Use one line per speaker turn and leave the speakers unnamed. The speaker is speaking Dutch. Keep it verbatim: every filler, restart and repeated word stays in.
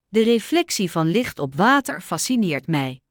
De reflectie van licht op water fascineert mij.